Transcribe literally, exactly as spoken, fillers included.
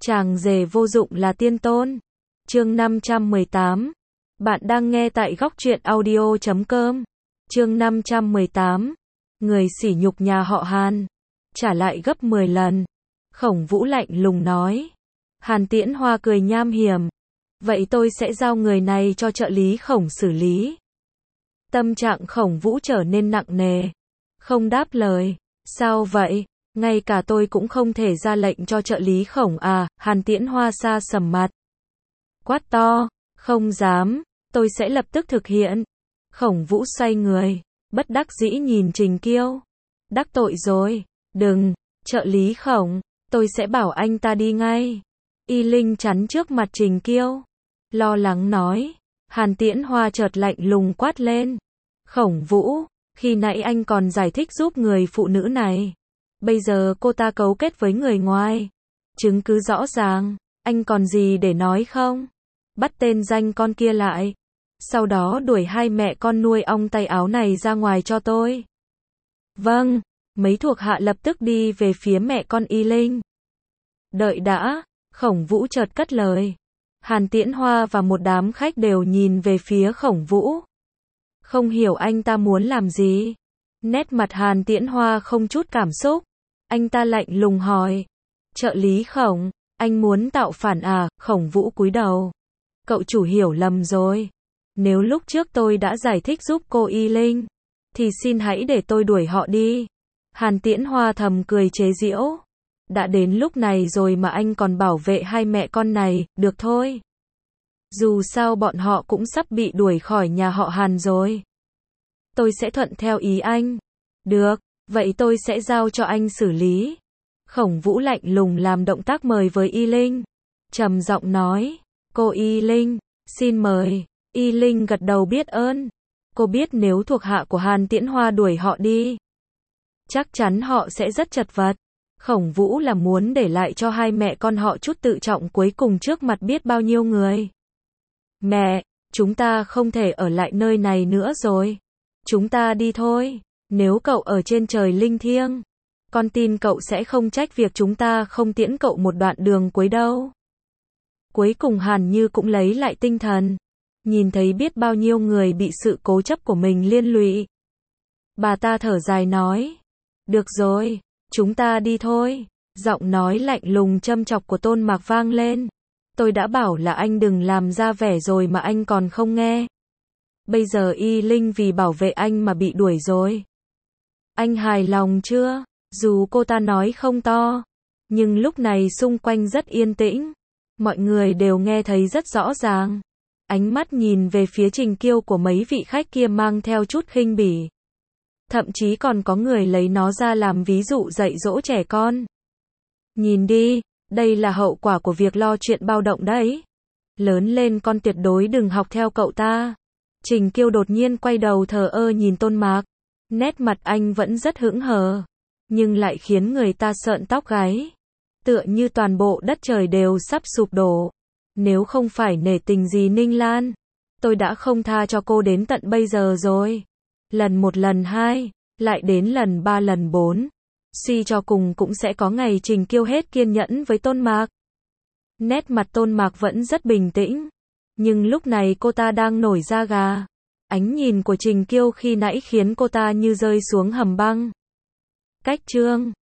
Chàng rể vô dụng là tiên tôn. Chương năm trăm mười tám. Bạn đang nghe tại góc truyện audio chấm com. Chương năm trăm mười tám. Người sỉ nhục nhà họ Hàn, trả lại gấp mười lần. Khổng Vũ lạnh lùng nói. Hàn Tiễn Hoa cười nham hiểm. Vậy tôi sẽ giao người này cho trợ lý Khổng xử lý. Tâm trạng Khổng Vũ trở nên nặng nề. Không đáp lời. Sao vậy? Ngay cả tôi cũng không thể ra lệnh cho trợ lý Khổng à? Hàn Tiễn Hoa sa sầm mặt. Quát to. Không dám. Tôi sẽ lập tức thực hiện. Khổng Vũ xoay người. Bất đắc dĩ nhìn Trình Kiêu. Đắc tội rồi. Đừng. Trợ lý Khổng. Tôi sẽ bảo anh ta đi ngay. Y Linh chắn trước mặt Trình Kiêu. Lo lắng nói. Hàn Tiễn Hoa chợt lạnh lùng quát lên. Khổng Vũ, khi nãy anh còn giải thích giúp người phụ nữ này. Bây giờ cô ta cấu kết với người ngoài. Chứng cứ rõ ràng. Anh còn gì để nói không? Bắt tên danh con kia lại. Sau đó đuổi hai mẹ con nuôi ong tay áo này ra ngoài cho tôi. Vâng. Mấy thuộc hạ lập tức đi về phía mẹ con Y Linh. Đợi đã. Khổng Vũ chợt cất lời. Hàn Tiễn Hoa và một đám khách đều nhìn về phía Khổng Vũ. Không hiểu anh ta muốn làm gì. Nét mặt Hàn Tiễn Hoa không chút cảm xúc. Anh ta lạnh lùng hỏi. Trợ lý Khổng, anh muốn tạo phản à? Khổng Vũ cúi đầu. Cậu chủ hiểu lầm rồi. Nếu lúc trước tôi đã giải thích giúp cô Y Linh, thì xin hãy để tôi đuổi họ đi. Hàn Tiễn Hoa thầm cười chế giễu. Đã đến lúc này rồi mà anh còn bảo vệ hai mẹ con này, được thôi. Dù sao bọn họ cũng sắp bị đuổi khỏi nhà họ Hàn rồi. Tôi sẽ thuận theo ý anh. Được, vậy tôi sẽ giao cho anh xử lý. Khổng Vũ lạnh lùng làm động tác mời với Y Linh. Trầm giọng nói. Cô Y Linh, xin mời. Y Linh gật đầu biết ơn. Cô biết nếu thuộc hạ của Hàn Tiễn Hoa đuổi họ đi, chắc chắn họ sẽ rất chật vật. Khổng Vũ là muốn để lại cho hai mẹ con họ chút tự trọng cuối cùng trước mặt biết bao nhiêu người. Mẹ, chúng ta không thể ở lại nơi này nữa rồi. Chúng ta đi thôi. Nếu cậu ở trên trời linh thiêng, con tin cậu sẽ không trách việc chúng ta không tiễn cậu một đoạn đường cuối đâu. Cuối cùng Hàn Như cũng lấy lại tinh thần. Nhìn thấy biết bao nhiêu người bị sự cố chấp của mình liên lụy. Bà ta thở dài nói. Được rồi, chúng ta đi thôi. Giọng nói lạnh lùng châm chọc của Tôn Mạc vang lên. Tôi đã bảo là anh đừng làm ra vẻ rồi mà anh còn không nghe. Bây giờ Y Linh vì bảo vệ anh mà bị đuổi rồi. Anh hài lòng chưa? Dù cô ta nói không to, nhưng lúc này xung quanh rất yên tĩnh. Mọi người đều nghe thấy rất rõ ràng. Ánh mắt nhìn về phía Trình Kiêu của mấy vị khách kia mang theo chút khinh bỉ. Thậm chí còn có người lấy nó ra làm ví dụ dạy dỗ trẻ con. Nhìn đi, đây là hậu quả của việc lo chuyện bao động đấy. Lớn lên con tuyệt đối đừng học theo cậu ta. Trình Kiêu đột nhiên quay đầu thờ ơ nhìn Tôn Mạc. Nét mặt anh vẫn rất hững hờ, nhưng lại khiến người ta sợn tóc gáy. Tựa như toàn bộ đất trời đều sắp sụp đổ. Nếu không phải nể tình gì Ninh Lan, tôi đã không tha cho cô đến tận bây giờ rồi. Lần một lần hai, lại đến lần ba lần bốn. Suy cho cùng cũng sẽ có ngày Trình Kiêu hết kiên nhẫn với Tôn Mạc. Nét mặt Tôn Mạc vẫn rất bình tĩnh. Nhưng lúc này cô ta đang nổi da gà. Ánh nhìn của Trình Kiêu khi nãy khiến cô ta như rơi xuống hầm băng. Cách chương